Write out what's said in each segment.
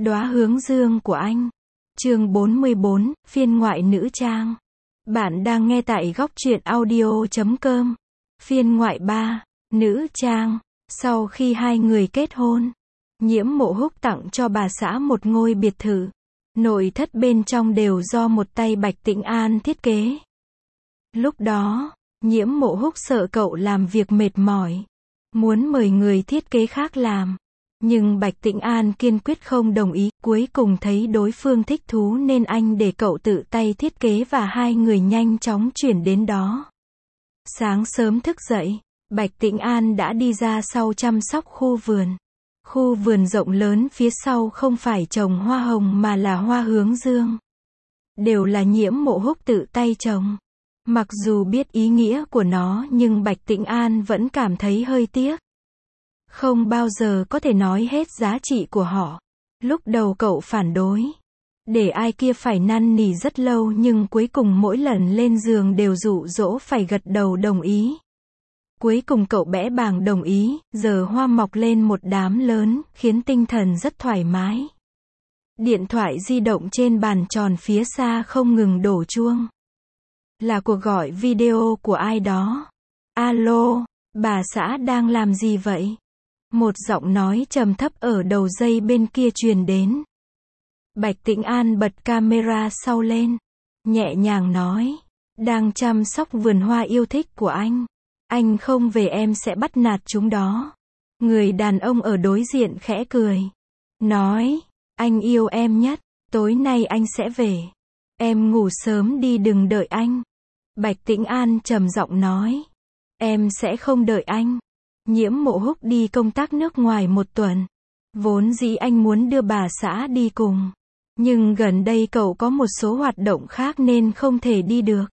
Đóa hướng dương của anh. Chương 44, phiên ngoại nữ trang. Bạn đang nghe tại góc truyện audio.com. Phiên ngoại 3, nữ trang. Sau khi hai người kết hôn, Nhiễm Mộ Húc tặng cho bà xã một ngôi biệt thự. Nội thất bên trong đều do một tay Bạch Tĩnh An thiết kế. Lúc đó, Nhiễm Mộ Húc sợ cậu làm việc mệt mỏi, muốn mời người thiết kế khác làm. Nhưng Bạch Tĩnh An kiên quyết không đồng ý, cuối cùng thấy đối phương thích thú nên anh để cậu tự tay thiết kế và hai người nhanh chóng chuyển đến đó. Sáng sớm thức dậy, Bạch Tĩnh An đã đi ra sau chăm sóc khu vườn. Khu vườn rộng lớn phía sau không phải trồng hoa hồng mà là hoa hướng dương. Đều là Nhiễm Mộ Húc tự tay trồng. Mặc dù biết ý nghĩa của nó nhưng Bạch Tĩnh An vẫn cảm thấy hơi tiếc. Không bao giờ có thể nói hết giá trị của họ. Lúc đầu cậu phản đối, để ai kia phải năn nỉ rất lâu nhưng cuối cùng mỗi lần lên giường đều dụ dỗ phải gật đầu đồng ý. Cuối cùng cậu bẽ bàng đồng ý, giờ hoa mọc lên một đám lớn, khiến tinh thần rất thoải mái. Điện thoại di động trên bàn tròn phía xa không ngừng đổ chuông. Là cuộc gọi video của ai đó. Alo, bà xã đang làm gì vậy? Một giọng nói trầm thấp ở đầu dây bên kia truyền đến. Bạch Tĩnh An bật camera sau lên, nhẹ nhàng nói, đang chăm sóc vườn hoa yêu thích của anh không về em sẽ bắt nạt chúng đó. Người đàn ông ở đối diện khẽ cười, nói, anh yêu em nhất, tối nay anh sẽ về. Em ngủ sớm đi đừng đợi anh. Bạch Tĩnh An trầm giọng nói, em sẽ không đợi anh. Nhiễm Mộ Húc đi công tác nước ngoài một tuần. Vốn dĩ anh muốn đưa bà xã đi cùng. Nhưng gần đây cậu có một số hoạt động khác nên không thể đi được.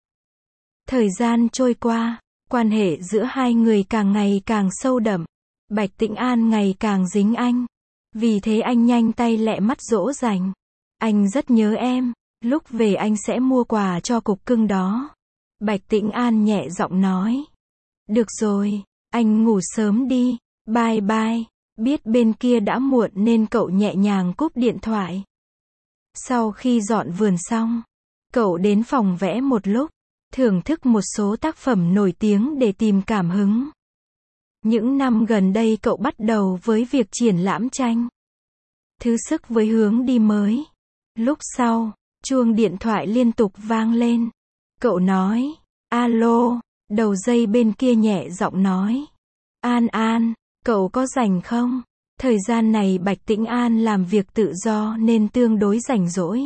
Thời gian trôi qua, quan hệ giữa hai người càng ngày càng sâu đậm. Bạch Tĩnh An ngày càng dính anh. Vì thế anh nhanh tay lẹ mắt dỗ dành. Anh rất nhớ em. Lúc về anh sẽ mua quà cho cục cưng đó. Bạch Tĩnh An nhẹ giọng nói. Được rồi. Anh ngủ sớm đi, bye bye. Biết bên kia đã muộn nên cậu nhẹ nhàng cúp điện thoại. Sau khi dọn vườn xong, cậu đến phòng vẽ một lúc, thưởng thức một số tác phẩm nổi tiếng để tìm cảm hứng. Những năm gần đây cậu bắt đầu với việc triển lãm tranh. Thứ sức với hướng đi mới. Lúc sau, chuông điện thoại liên tục vang lên. Cậu nói, alo. Đầu dây bên kia nhẹ giọng nói. An, cậu có rảnh không? Thời gian này Bạch Tĩnh An làm việc tự do nên tương đối rảnh rỗi.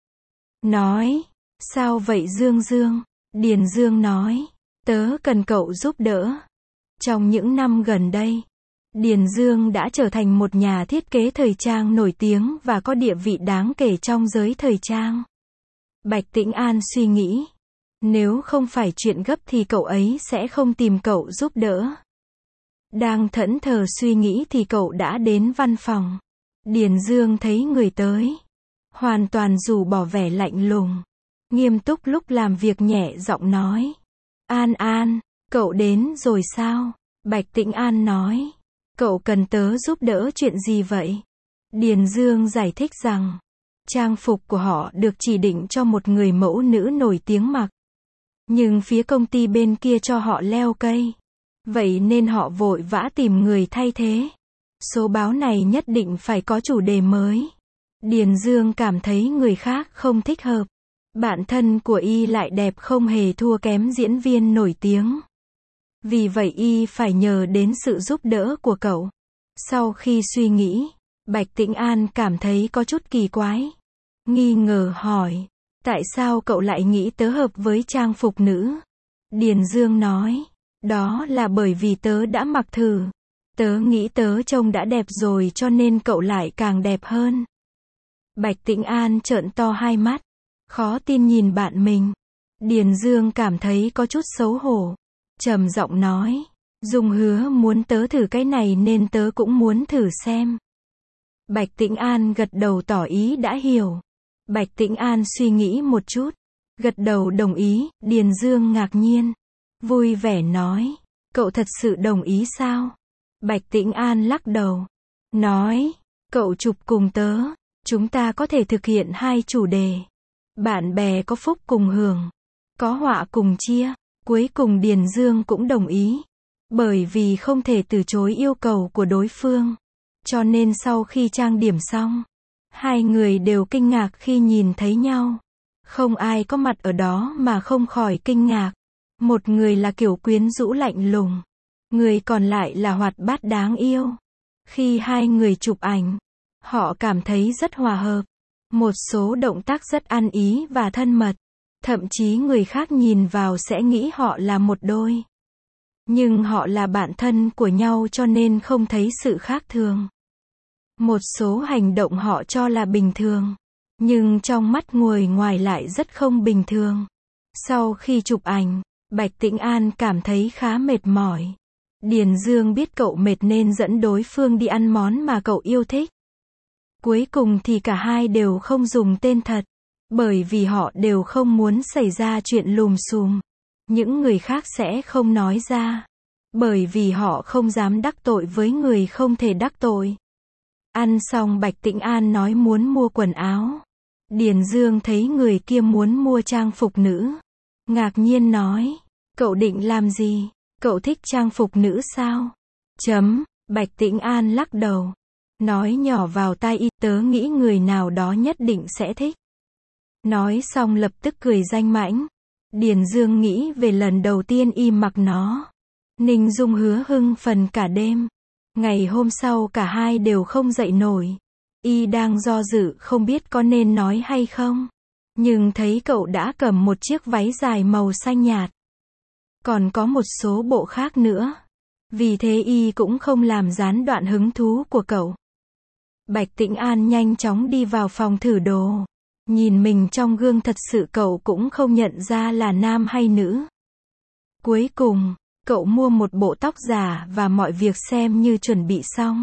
Nói, sao vậy Dương? Điền Dương nói, tớ cần cậu giúp đỡ. Trong những năm gần đây, Điền Dương đã trở thành một nhà thiết kế thời trang nổi tiếng và có địa vị đáng kể trong giới thời trang. Bạch Tĩnh An suy nghĩ. Nếu không phải chuyện gấp thì cậu ấy sẽ không tìm cậu giúp đỡ. Đang thẫn thờ suy nghĩ thì cậu đã đến văn phòng. Điền Dương thấy người tới, hoàn toàn rũ bỏ vẻ lạnh lùng, nghiêm túc lúc làm việc nhẹ giọng nói. An, cậu đến rồi sao? Bạch Tĩnh An nói. Cậu cần tớ giúp đỡ chuyện gì vậy? Điền Dương giải thích rằng, trang phục của họ được chỉ định cho một người mẫu nữ nổi tiếng mặc. Nhưng phía công ty bên kia cho họ leo cây. Vậy nên họ vội vã tìm người thay thế. Số báo này nhất định phải có chủ đề mới. Điền Dương cảm thấy người khác không thích hợp. Bạn thân của y lại đẹp không hề thua kém diễn viên nổi tiếng. Vì vậy y phải nhờ đến sự giúp đỡ của cậu. Sau khi suy nghĩ, Bạch Tĩnh An cảm thấy có chút kỳ quái. Nghi ngờ hỏi. Tại sao cậu lại nghĩ tớ hợp với trang phục nữ? Điền Dương nói, đó là bởi vì tớ đã mặc thử. Tớ nghĩ tớ trông đã đẹp rồi cho nên cậu lại càng đẹp hơn. Bạch Tĩnh An trợn to hai mắt, khó tin nhìn bạn mình. Điền Dương cảm thấy có chút xấu hổ, trầm giọng nói, Dung hứa muốn tớ thử cái này nên tớ cũng muốn thử xem. Bạch Tĩnh An gật đầu tỏ ý đã hiểu. Bạch Tĩnh An suy nghĩ một chút, gật đầu đồng ý. Điền Dương ngạc nhiên, vui vẻ nói, cậu thật sự đồng ý sao? Bạch Tĩnh An lắc đầu, nói, cậu chụp cùng tớ, Chúng ta có thể thực hiện hai chủ đề. Bạn bè có phúc cùng hưởng, có họa cùng chia. Cuối cùng Điền Dương cũng đồng ý. Bởi vì không thể từ chối yêu cầu của đối phương. Cho nên sau khi trang điểm xong, hai người đều kinh ngạc khi nhìn thấy nhau. Không ai có mặt ở đó mà không khỏi kinh ngạc. Một người là kiểu quyến rũ lạnh lùng, người còn lại là hoạt bát đáng yêu. Khi hai người chụp ảnh, họ cảm thấy rất hòa hợp. Một số động tác rất ăn ý và thân mật. Thậm chí người khác nhìn vào sẽ nghĩ họ là một đôi. Nhưng họ là bạn thân của nhau cho nên không thấy sự khác thường. Một số hành động họ cho là bình thường, nhưng trong mắt người ngoài lại rất không bình thường. Sau khi chụp ảnh, Bạch Tĩnh An cảm thấy khá mệt mỏi. Điền Dương biết cậu mệt nên dẫn đối phương đi ăn món mà cậu yêu thích. Cuối cùng thì cả hai đều không dùng tên thật, bởi vì họ đều không muốn xảy ra chuyện lùm xùm. Những người khác sẽ không nói ra, bởi vì họ không dám đắc tội với người không thể đắc tội. Ăn xong Bạch Tĩnh An nói muốn mua quần áo. Điền Dương thấy người kia muốn mua trang phục nữ. Ngạc nhiên nói, cậu định làm gì? Cậu thích trang phục nữ sao? Bạch Tĩnh An lắc đầu. Nói nhỏ vào tai y, tớ nghĩ người nào đó nhất định sẽ thích. Nói xong lập tức cười danh mãnh. Điền Dương nghĩ về lần đầu tiên y mặc nó. Ninh Dung Hứa hưng phấn cả đêm. Ngày hôm sau cả hai đều không dậy nổi. Y đang do dự không biết có nên nói hay không. Nhưng thấy cậu đã cầm một chiếc váy dài màu xanh nhạt. Còn có một số bộ khác nữa. Vì thế y cũng không làm gián đoạn hứng thú của cậu. Bạch Tĩnh An nhanh chóng đi vào phòng thử đồ. Nhìn mình trong gương thật sự cậu cũng không nhận ra là nam hay nữ. Cuối cùng, cậu mua một bộ tóc giả và mọi việc xem như chuẩn bị xong.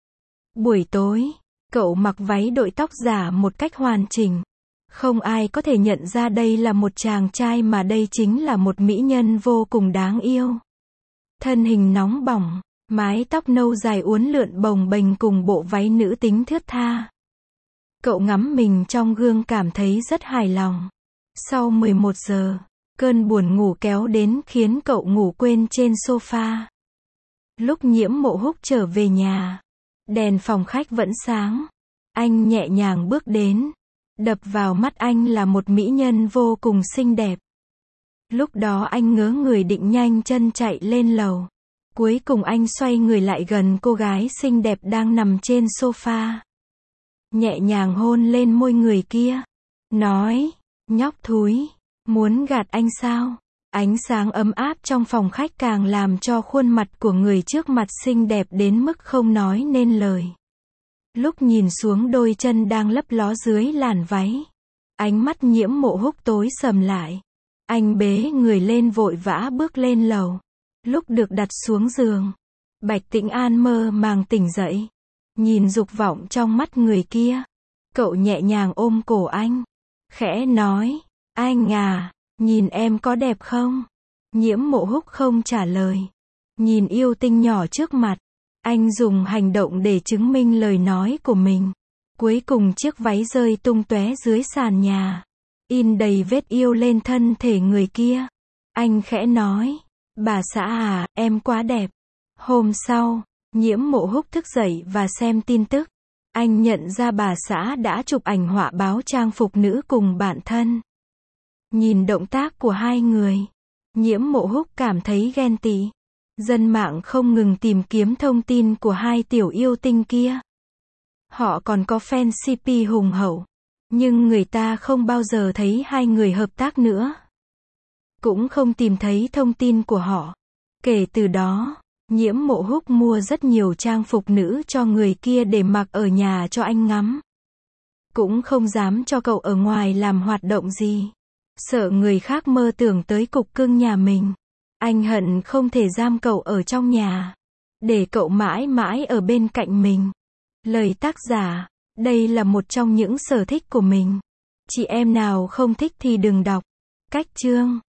Buổi tối, cậu mặc váy đội tóc giả một cách hoàn chỉnh. Không ai có thể nhận ra đây là một chàng trai mà đây chính là một mỹ nhân vô cùng đáng yêu. Thân hình nóng bỏng, mái tóc nâu dài uốn lượn bồng bềnh cùng bộ váy nữ tính thướt tha. Cậu ngắm mình trong gương cảm thấy rất hài lòng. Sau 11 giờ, cơn buồn ngủ kéo đến khiến cậu ngủ quên trên sofa. Lúc Nhiễm Mộ Húc trở về nhà, đèn phòng khách vẫn sáng. Anh nhẹ nhàng bước đến. Đập vào mắt anh là một mỹ nhân vô cùng xinh đẹp. Lúc đó anh ngớ người định nhanh chân chạy lên lầu. Cuối cùng anh xoay người lại gần cô gái xinh đẹp đang nằm trên sofa. Nhẹ nhàng hôn lên môi người kia. Nói, nhóc thúi, muốn gạt anh sao? Ánh sáng ấm áp trong phòng khách càng làm cho khuôn mặt của người trước mặt xinh đẹp đến mức không nói nên lời. Lúc nhìn xuống đôi chân đang lấp ló dưới làn váy, ánh mắt Nhiễm Mộ Húc tối sầm lại. Anh bế người lên vội vã bước lên lầu. Lúc được đặt xuống giường, Bạch Tĩnh An mơ màng tỉnh dậy. Nhìn dục vọng trong mắt người kia, cậu nhẹ nhàng ôm cổ anh, khẽ nói, anh à, nhìn em có đẹp không? Nhiễm Mộ Húc không trả lời. Nhìn yêu tinh nhỏ trước mặt, anh dùng hành động để chứng minh lời nói của mình. Cuối cùng chiếc váy rơi tung tóe dưới sàn nhà, in đầy vết yêu lên thân thể người kia. Anh khẽ nói, bà xã à, em quá đẹp. Hôm sau, Nhiễm Mộ Húc thức dậy và xem tin tức. Anh nhận ra bà xã đã chụp ảnh họa báo trang phục nữ cùng bạn thân. Nhìn động tác của hai người, Nhiễm Mộ Húc cảm thấy ghen tị. Dân mạng không ngừng tìm kiếm thông tin của hai tiểu yêu tinh kia. Họ còn có fan CP hùng hậu, nhưng người ta không bao giờ thấy hai người hợp tác nữa. Cũng không tìm thấy thông tin của họ. Kể từ đó, Nhiễm Mộ Húc mua rất nhiều trang phục nữ cho người kia để mặc ở nhà cho anh ngắm. Cũng không dám cho cậu ở ngoài làm hoạt động gì. Sợ người khác mơ tưởng tới cục cưng nhà mình. Anh hận không thể giam cậu ở trong nhà, để cậu mãi mãi ở bên cạnh mình. Lời tác giả, đây là một trong những sở thích của mình. Chị em nào không thích thì đừng đọc. Cách chương